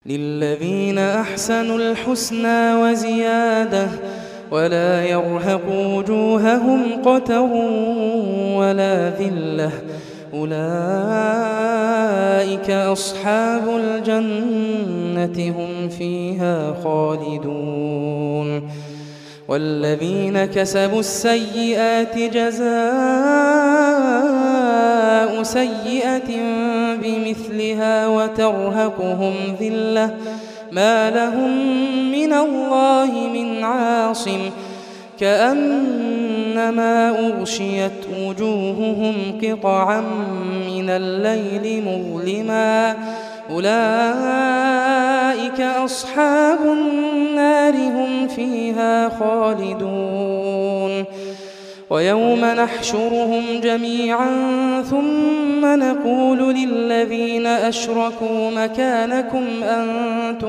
للذين أحسنوا الحسنى وزيادة ولا يرهق وجوههم قتر ولا ذلة أولئك أصحاب الجنة هم فيها خالدون والذين كسبوا السيئات جزاء سيئة بمثلها وترهقهم ذلة ما لهم من الله من عاصم كأنما أغشيت وجوههم قطعا من الليل مظلما أولئك أصحاب النار هم فيها خالدون ويوم نحشرهم جميعا ثم نقول للذين أشركوا مكانكم أنتم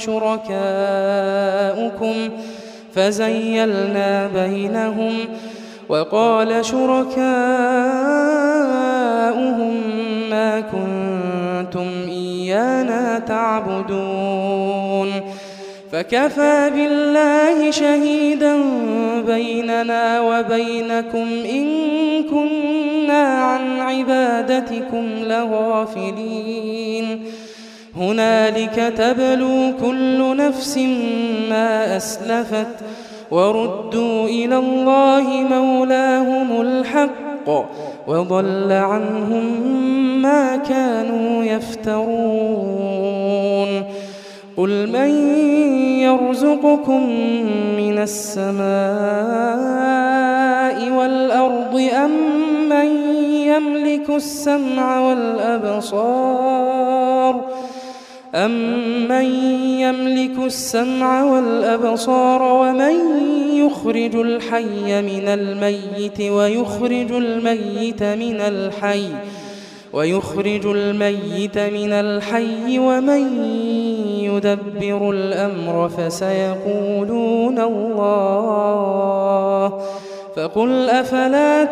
وشركاؤكم فزيلنا بينهم وقال شركاؤهم ما كنتم إيانا تعبدون فكفى بالله شهيدا بيننا وبينكم إن كنا عن عبادتكم لغافلين هنالك تبلو كل نفس ما أسلفت وردوا إلى الله مولاهم الحق وضل عنهم ما كانوا يفترون قل من يرزقكم من السماء والأرض أم من يملك السمع والأبصار ومن يخرج الحي من الميت ويخرج الميت من الحي ومن يدبر الأمر فسيقولون الله فقل أفلا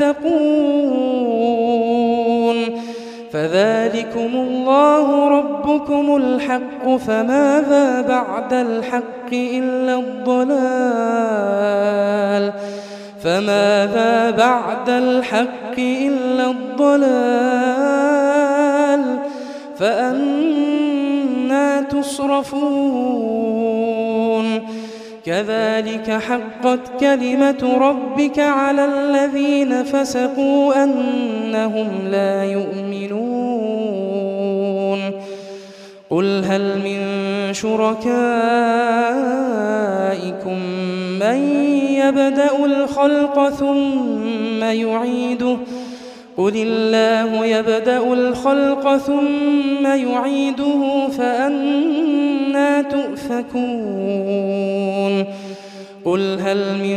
تتقون فذلكم الله ربكم الحق فماذا بعد الحق إلا الضلال فأنى تصرفون كذلك حقت كلمة ربك على الذين فسقوا أنهم لا يؤمنون قل هل من شركائكم من يبدأ الخلق ثم يعيده قل الله يبدأ الخلق ثم يعيده فأنى تؤفكون قل هل من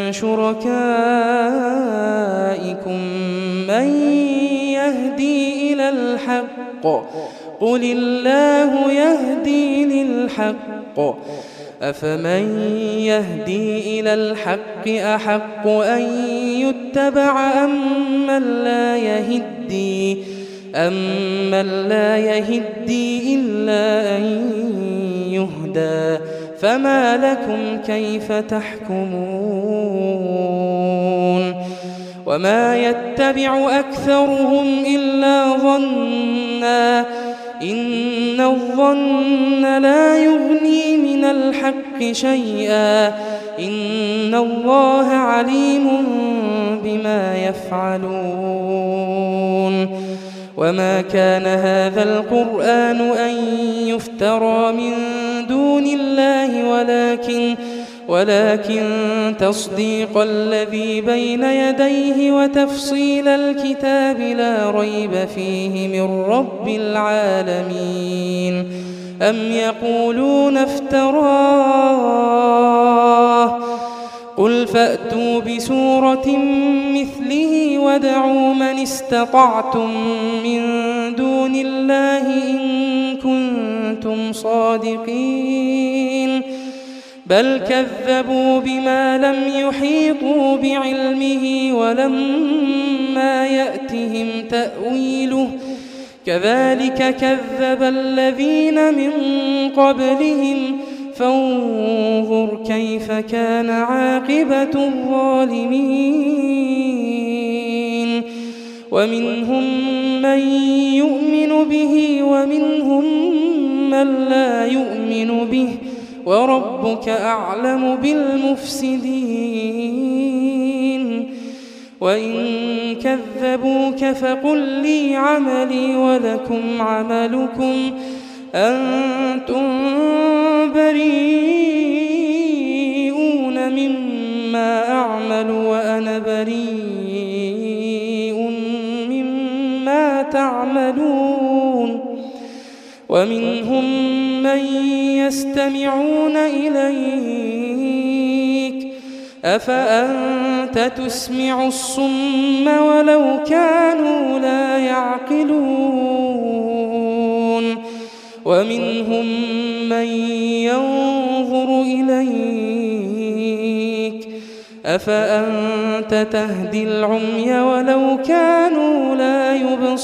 شركائكم من يهدي إلى الحق قل الله يهدي للحق أفمن يهدي إلى الحق أحق أن يتبع أمن لا يهدي إلا أن يهدى فما لكم كيف تحكمون وما يتبع أكثرهم إلا ظنا إن الظن لا يغني من الحق شيئا إن الله عليم بما يفعلون وما كان هذا القرآن أن يفترى من دون الله ولكن تصديق الذي بين يديه وتفصيل الكتاب لا ريب فيه من رب العالمين أم يقولون افتراه قل فأتوا بسورة مثله وادعوا من استطعتم من دون الله إن كنتم صادقين بل كذبوا بما لم يحيطوا بعلمه ولما يأتهم تأويله كذلك كذب الذين من قبلهم فانظر كيف كان عاقبة الظالمين ومنهم من يؤمن به ومنهم من لا يؤمن به وربك أعلم بالمفسدين وإن كذبوك فقل لي عملي ولكم عملكم أنتم بريئون مما أعمل وأنا بريء مما تعملون ومنهم من يستمعون إليك أفأنت تسمع الصم ولو كانوا لا يعقلون ومنهم من ينظر إليك أفأنت تهدي العمي ولو كانوا لا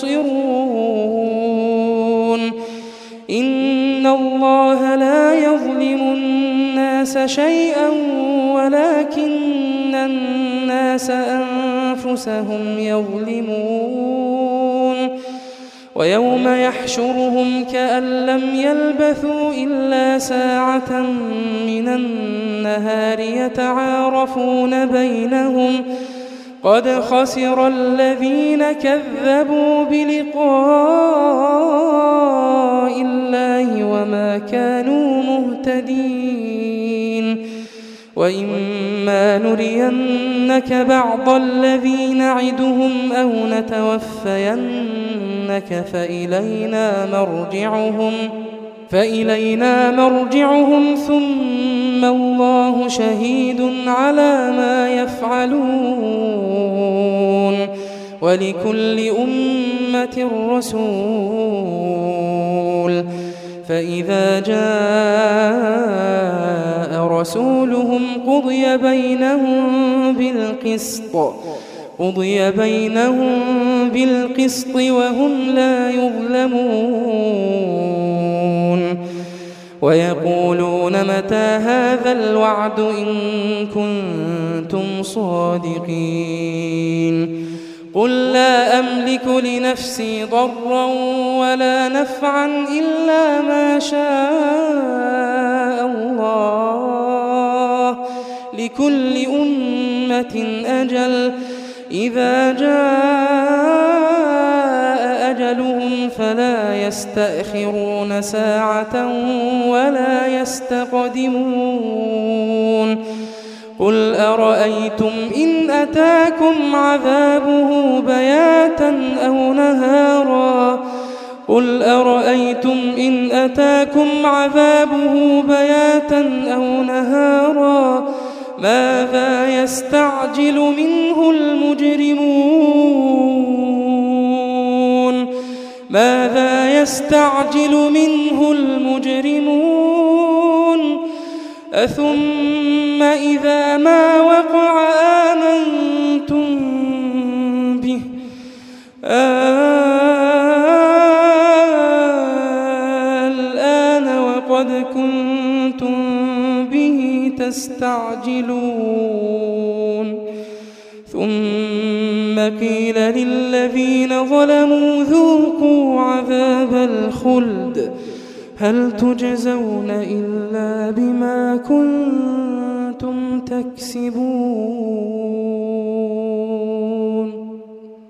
يبصرون إن الله لا يظلم الناس شيئا ولكن الناس أنفسهم يظلمون ويوم يحشرهم كأن لم يلبثوا إلا ساعة من النهار يتعارفون بينهم قد خسر الذين كذبوا بلقاء الله وما كانوا مهتدين وإما نرينك بعض الذي نعدهم أو نتوفينك فإلينا مرجعهم ثم الله شهيد على ما يفعلون ولكل أمة رسول فإذا جاء رسولهم قضي بينهم بالقسط وهم لا يظلمون ويقولون متى هذا الوعد إن كنتم صادقين قل لا أملك لنفسي ضرا ولا نفعا إلا ما شاء الله لكل أمة أجل إذا جاء أجلهم فلا يستأخرون ساعة ولا يستقدمون قل أرأيتم إن أتاكم عذابه بياتا أو نهارا ماذا يستعجل منه المجرمون أثم إذا ما وقع آمنتم به الآن وقد كنتم به تستعجلون ثم قيل للذين ظلموا ذوقوا عذاب الخلد هل تجزون إلا بما كنتم تكسبون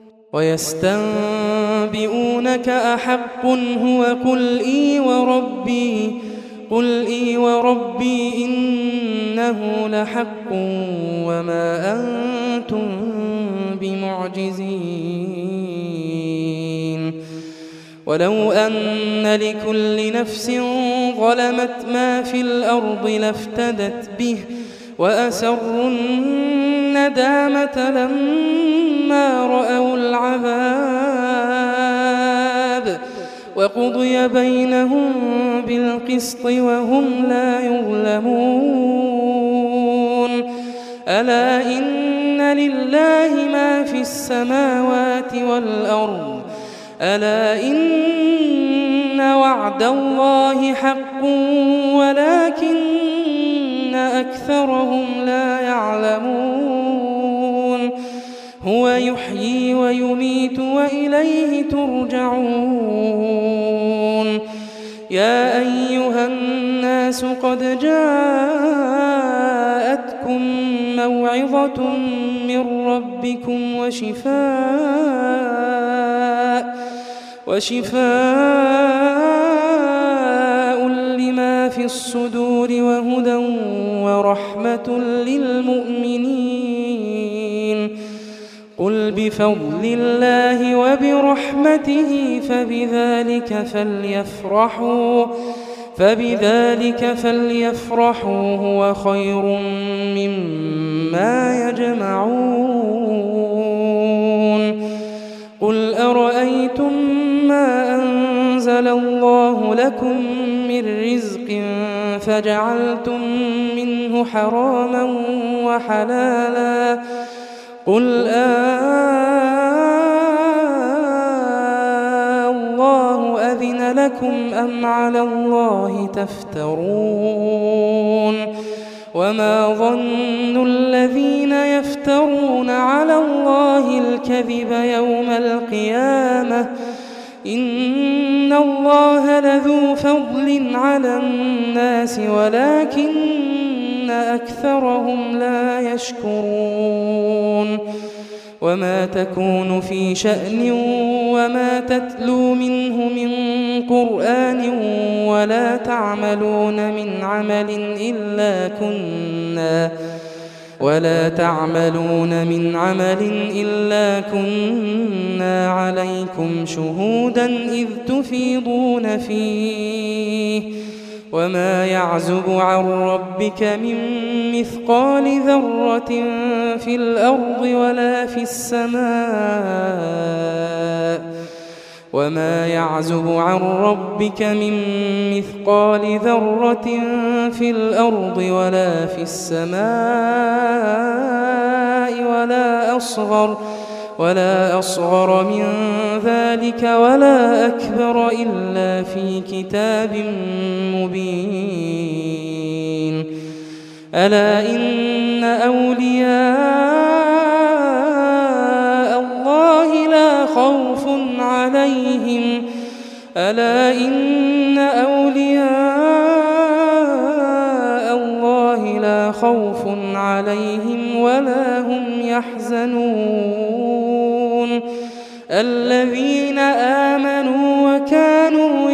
ويستنبئونك أحق هو قل إي وربي إنه لحق وما أنتم بمعجزين ولو أن لكل نفس ظلمت ما في الأرض لافتدت به وأسروا الندامة لما رأوا العذاب وقضي بينهم بالقسط وهم لا يظلمون ألا إن لله ما في السماوات والأرض ألا إن وعد الله حق ولكن أكثرهم لا يعلمون هو يحيي ويميت وإليه ترجعون يا أيها الناس قد جاءتكم موعظة من ربكم وشفاء لما في الصدور وهدى ورحمة للمؤمنين قل بفضل الله وبرحمته فبذلك فليفرحوا هو خير مما يجمعون قل أرأيتم ما أنزل الله لكم من رزق فجعلتم منه حراما وحلالا قل الله أذن لكم أم على الله تفترون وما ظن الذين يفترون على الله الكذب يوم القيامة إن الله لذو فضل على الناس ولكن أكثرهم لا يشكرون وما تكون في شأن وما تتلو منه من قرآن ولا تعملون من عمل إلا كنا عليكم شهودا إذ تفيضون فيه وما يعزب عن ربك من مثقال ذرة في الأرض ولا في السماء وما يعزب عن ربك من مثقال ذرة في الأرض ولا في السماء ولا أصغر من ذلك ولا أكبر إلا في كتاب مبين ألا إن أولياء الله لا خوف عليهم ولا هم يحزنون الذين آمنوا وكانوا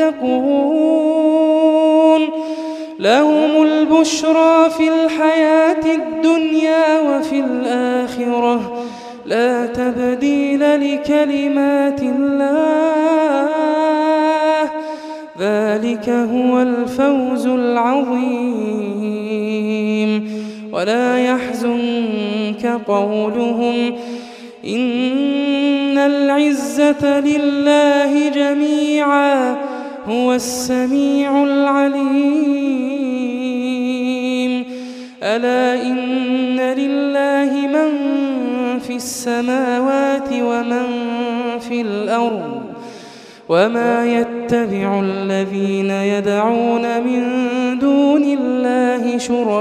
يتقون لهم البشرى في الحياة الدنيا وفي الآخرة لا تبديل لكلمات الله ذلك هو الفوز العظيم ولا يحزنك قولهم إن العزة لله جميعا هو السميع العليم ألا إن لله من في السماوات ومن في الأرض وما يتبع الذين يدعون من دون الله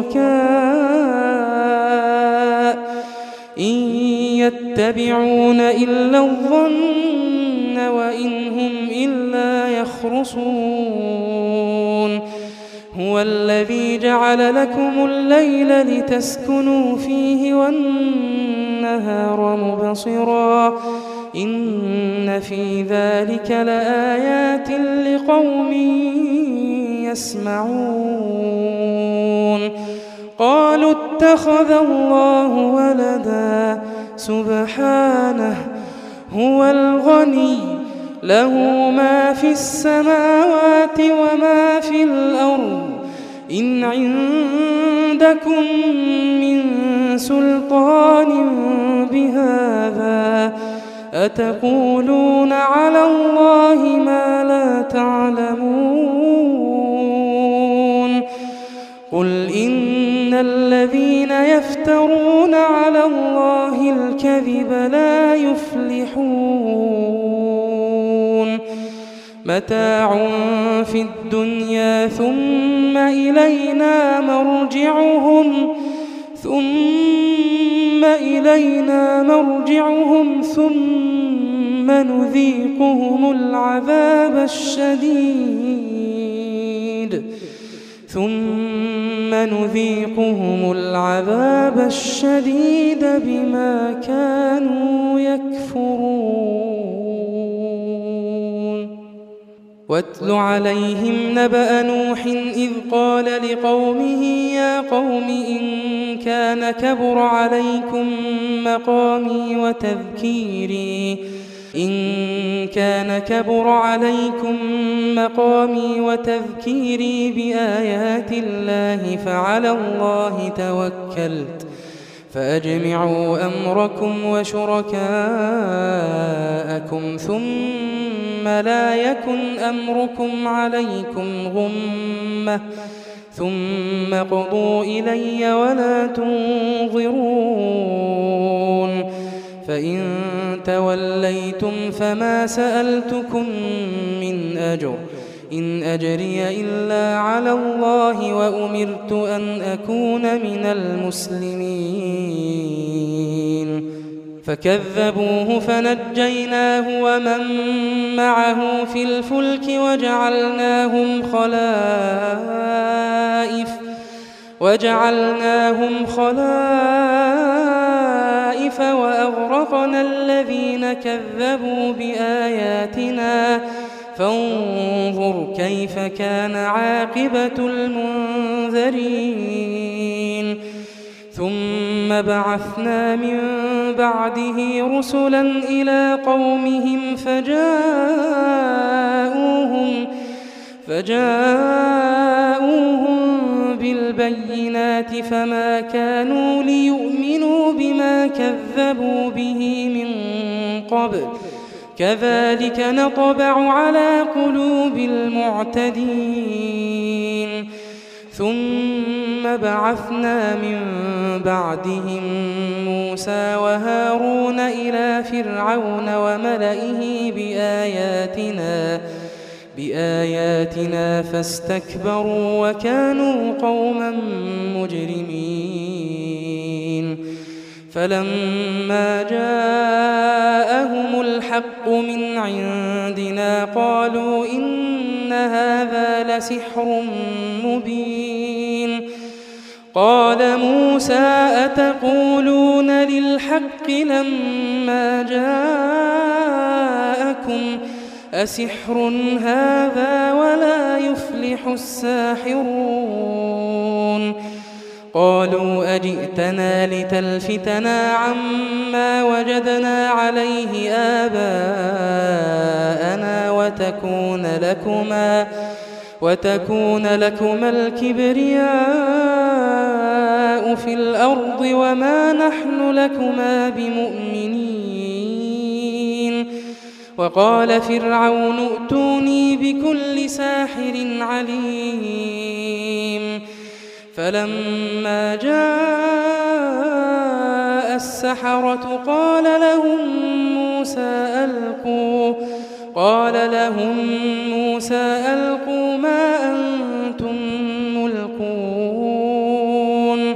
شركاء إن يتبعون إلا الظن وإن هم إلا يخرصون هو الذي جعل لكم الليل لتسكنوا فيه والنهار مبصرا إن في ذلك لآيات لقوم يسمعون قالوا اتخذ الله ولدا سبحانه هو الغني له ما في السماوات وما في الأرض إن عندكم من سلطان بهذا أتقولون على الله ما لا تعلمون قل إن الذين يفترون على الله الكذب لا يفلحون متاع في الدنيا ثم إلينا مرجعهم ثم نذيقهم العذاب الشديد بما كانوا يكفرون. واتل عليهم نبأ نوح إذ قال لقومه يا قوم إن كان كبر عليكم مقامي وتذكيري بآيات الله فعلى الله توكلت فأجمعوا أمركم وشركاءكم ثم لا يكن أمركم عليكم غمة ثم قضوا إلي ولا تنظرون. فإن توليتم فما سألتكم من أجر إن أجري إلا على الله وأمرت أن أكون من المسلمين. فكذبوه فنجيناه ومن معه في الفلك وجعلناهم خلائف وأغرقنا الذين كذبوا بآياتنا فانظر كيف كان عاقبة المنذرين. ثم بعثنا من بعده رسلا إلى قومهم فجاءوهم بالبينات فما كانوا ليؤمنوا بما كذبوا به من قبل كذلك نطبع على قلوب المعتدين. ثم بعثنا من بعدهم موسى وهارون إلى فرعون وملئه بآياتنا فاستكبروا وكانوا قوما مجرمين. فلما جاءهم الحق من عندنا قالوا إن هذا لسحر مبين. قال موسى أتقولون للحق لما جاءكم أسحر هذا ولا يفلح الساحرون. قالوا أجئتنا لتلفتنا عما وجدنا عليه آباءنا وتكون لكما الكبرياء في الأرض وما نحن لكما بمؤمنين. وقال فرعون ائتوني بكل ساحر عليم. فلما جاء السحرة قال لهم موسى ألقوا ما أنتم ملقون.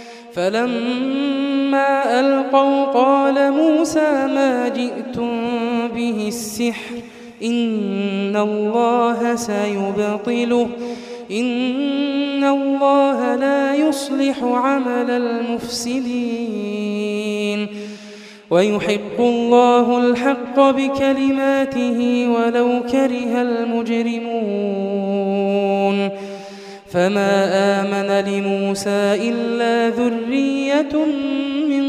فلما ألقوا قال موسى ما جئتم به السحر إن الله سيبطله إن الله لا يصلح عمل المفسدين ويحق الله الحق بكلماته ولو كره المجرمون. فما آمن لموسى إلا ذرية من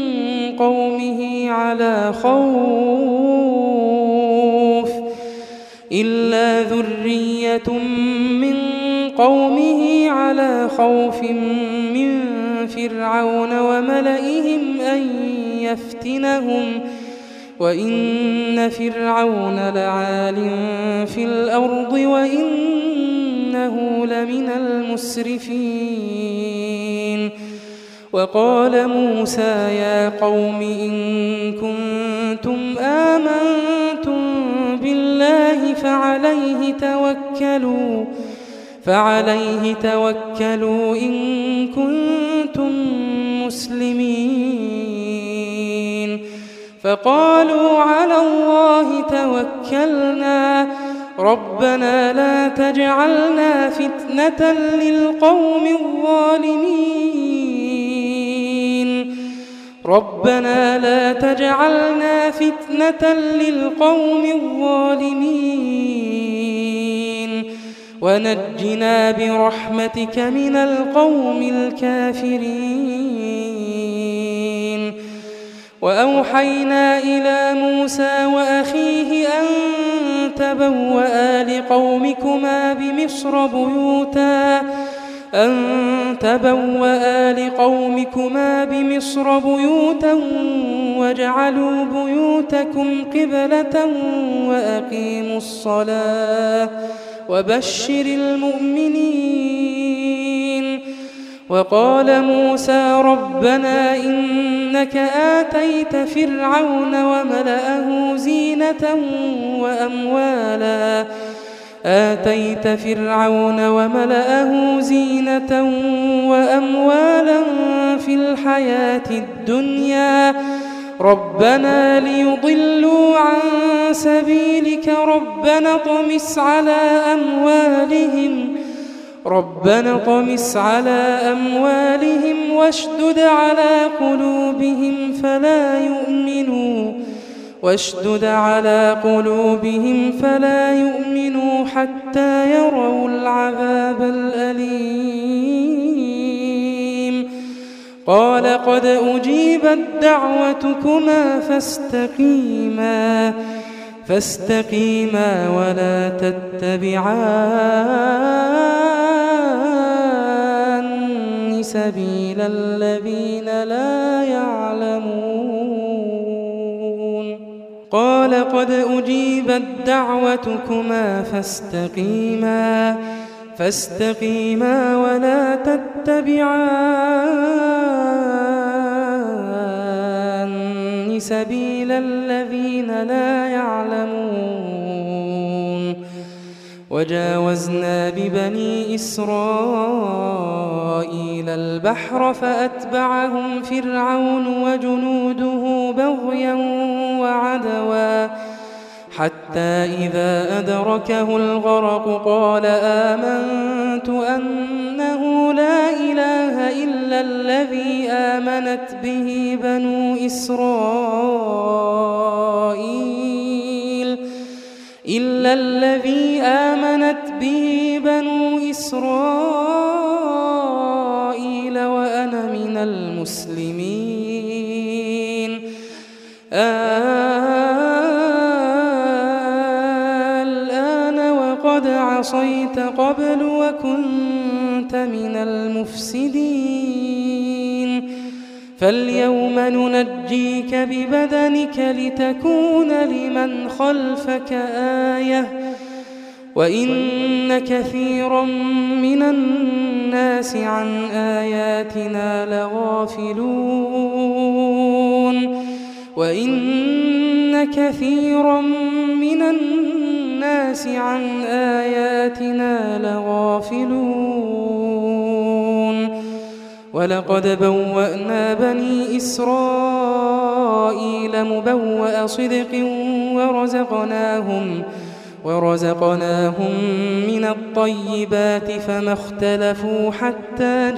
قومه على خوف من فرعون وملئهم أن يفتنهم وإن فرعون لعال في الأرض وإنه لمن المسرفين. وقال موسى يا قوم إن كنتم آمنتم بالله الله فعليه توكلوا إن كنتم مسلمين. فقالوا على الله توكلنا ربنا لا تجعلنا فتنة للقوم الظالمين ربنا لا تجعلنا فتنة للقوم الظالمين ونجنا برحمتك من القوم الكافرين. وأوحينا إلى موسى وأخيه أن تبوأ لقومكما بمصر بيوتا واجعلوا بيوتكم قبلة وأقيموا الصلاة وبشر المؤمنين. وقال موسى ربنا إنك آتيت فرعون وملأه زينة وأموالا في الحياة الدنيا ربنا ليضلوا عن سبيلك ربنا طمس على أموالهم واشدد على قلوبهم فلا يؤمنوا حتى يروا العذاب الأليم. قال قد أجيبت دعوتكما فاستقيما ولا تتبعان سبيل الذين لا يعلمون. قال قد أجيبت دعوتكما فاستقيما ولا تتبعان سبيل الذين لا يعلمون. وجاوزنا ببني إسرائيل البحر فأتبعهم فرعون وجنوده بغيا وعدوا حتى إذا أدركه الغرق قال آمنت أنه لا إله إلا الذي آمنت به بنو إسرائيل وأنا من المسلمين. الآن وقد عصيت قبل وكنت من المفسدين فاليوم ننجيك ببدنك لتكون لمن خلفك آية وإن كثيرا من الناس عن آياتنا لغافلون. ولقد بوأنا بني إسرائيل مبوأ صدق ورزقناهم من الطيبات فما اختلفوا حتى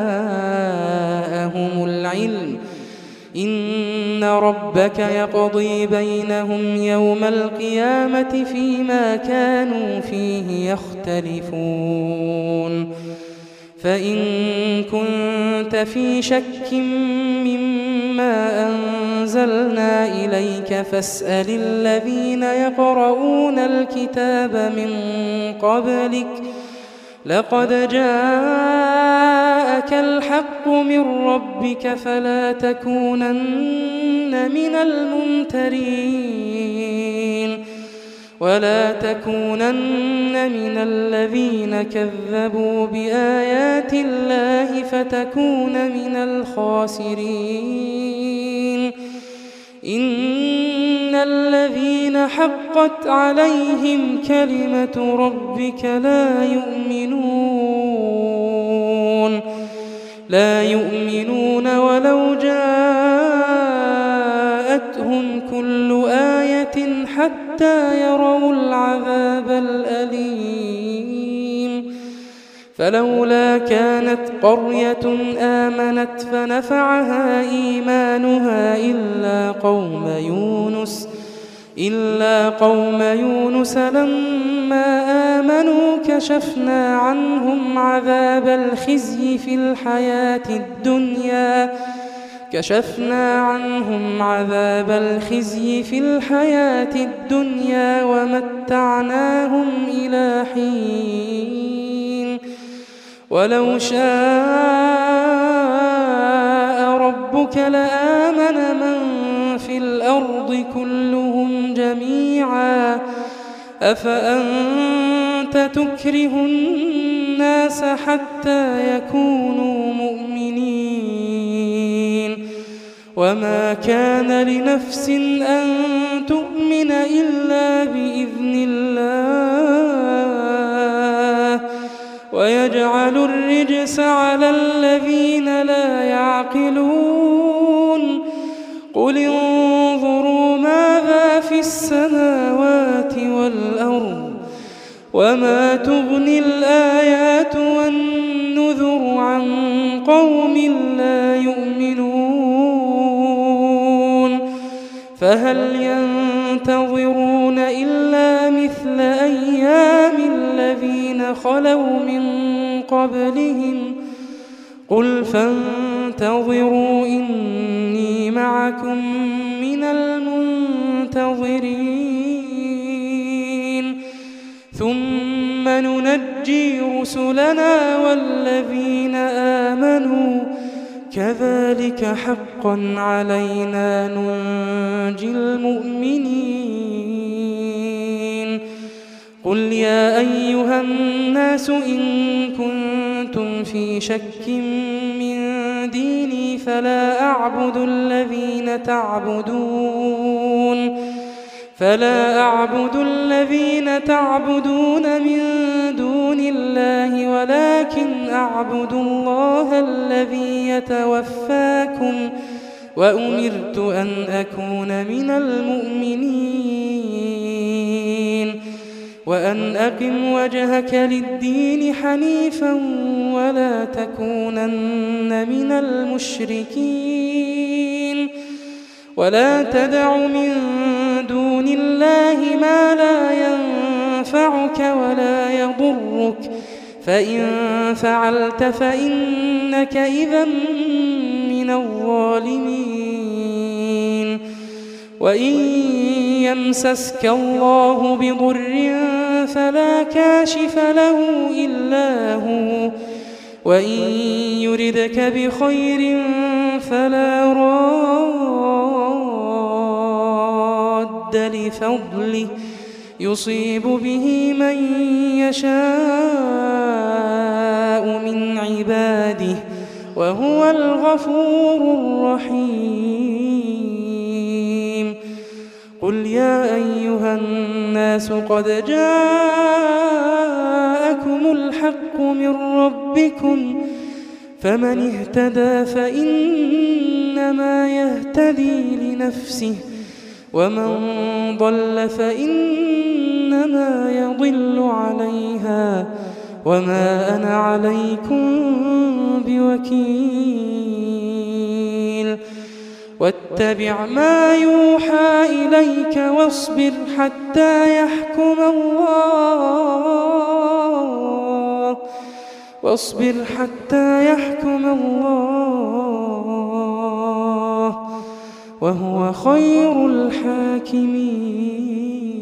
جاءهم العلم إن ربك يقضي بينهم يوم القيامة فيما كانوا فيه يختلفون. فإن كنت في شك مما أنزلنا إليك فاسأل الذين يقرؤون الكتاب من قبلك لقد جاءك الحق من ربك فلا تكونن من الممترين ولا تكونن من الذين كذبوا بآيات الله فتكون من الخاسرين. إن الذين حقت عليهم كلمة ربك لا يؤمنون ولو جاءتهم كل آية حتى يروا العذاب الأليم. فلولا كانت قرية آمنت فنفعها إيمانها إلا قوم يونس لما آمنوا كشفنا عنهم عذاب الخزي في الحياة الدنيا ومتعناهم إلى حين. ولو شاء ربك لآمن من في الأرض كلهم جميعا أفأنت تكره الناس حتى يكونوا مؤمنين. وما كان لنفس أن تؤمن إلا بإذن الله ويجعل الرجس على الذين لا يعقلون. قل انظروا ماذا في السماوات والأرض وما تغني الآيات والنذر عن قوم لا يؤمنون. فهل ينتظرون إلا مثل أيام الذين خلوا من قبلهم قل فانتظروا إني معكم من المنتظرين. ثم ننجي رسلنا والذين آمنوا كذلك حقا علينا ننجي المؤمنين. قل يا أيها الناس إن كنتم في شك من ديني فلا أعبد الذين تعبدون من دون الله ولكن أعبد الله الذي يتوفاكم وأمرت أن أكون من المؤمنين وأن أقم وجهك للدين حنيفا ولا تكونن من المشركين. ولا تدع من دون الله ما لا ينفعك ولا يضرك فإن فعلت فإنك إذا من الظالمين. وإن يمسسك الله بضر فلا كاشف له إلا هو وإن يردك بخير فلا راد لفضله يصيب به من يشاء من عباده وهو الغفور الرحيم. قل يا أيها الناس قد جاءكم الحق من ربكم فمن اهتدى فإنما يهتدي لنفسه ومن ضل فإنما يضل عليها وما أنا عليكم بوكيل. واتبع ما يوحى إليك واصبر حتى يحكم الله وهو خير الحاكمين.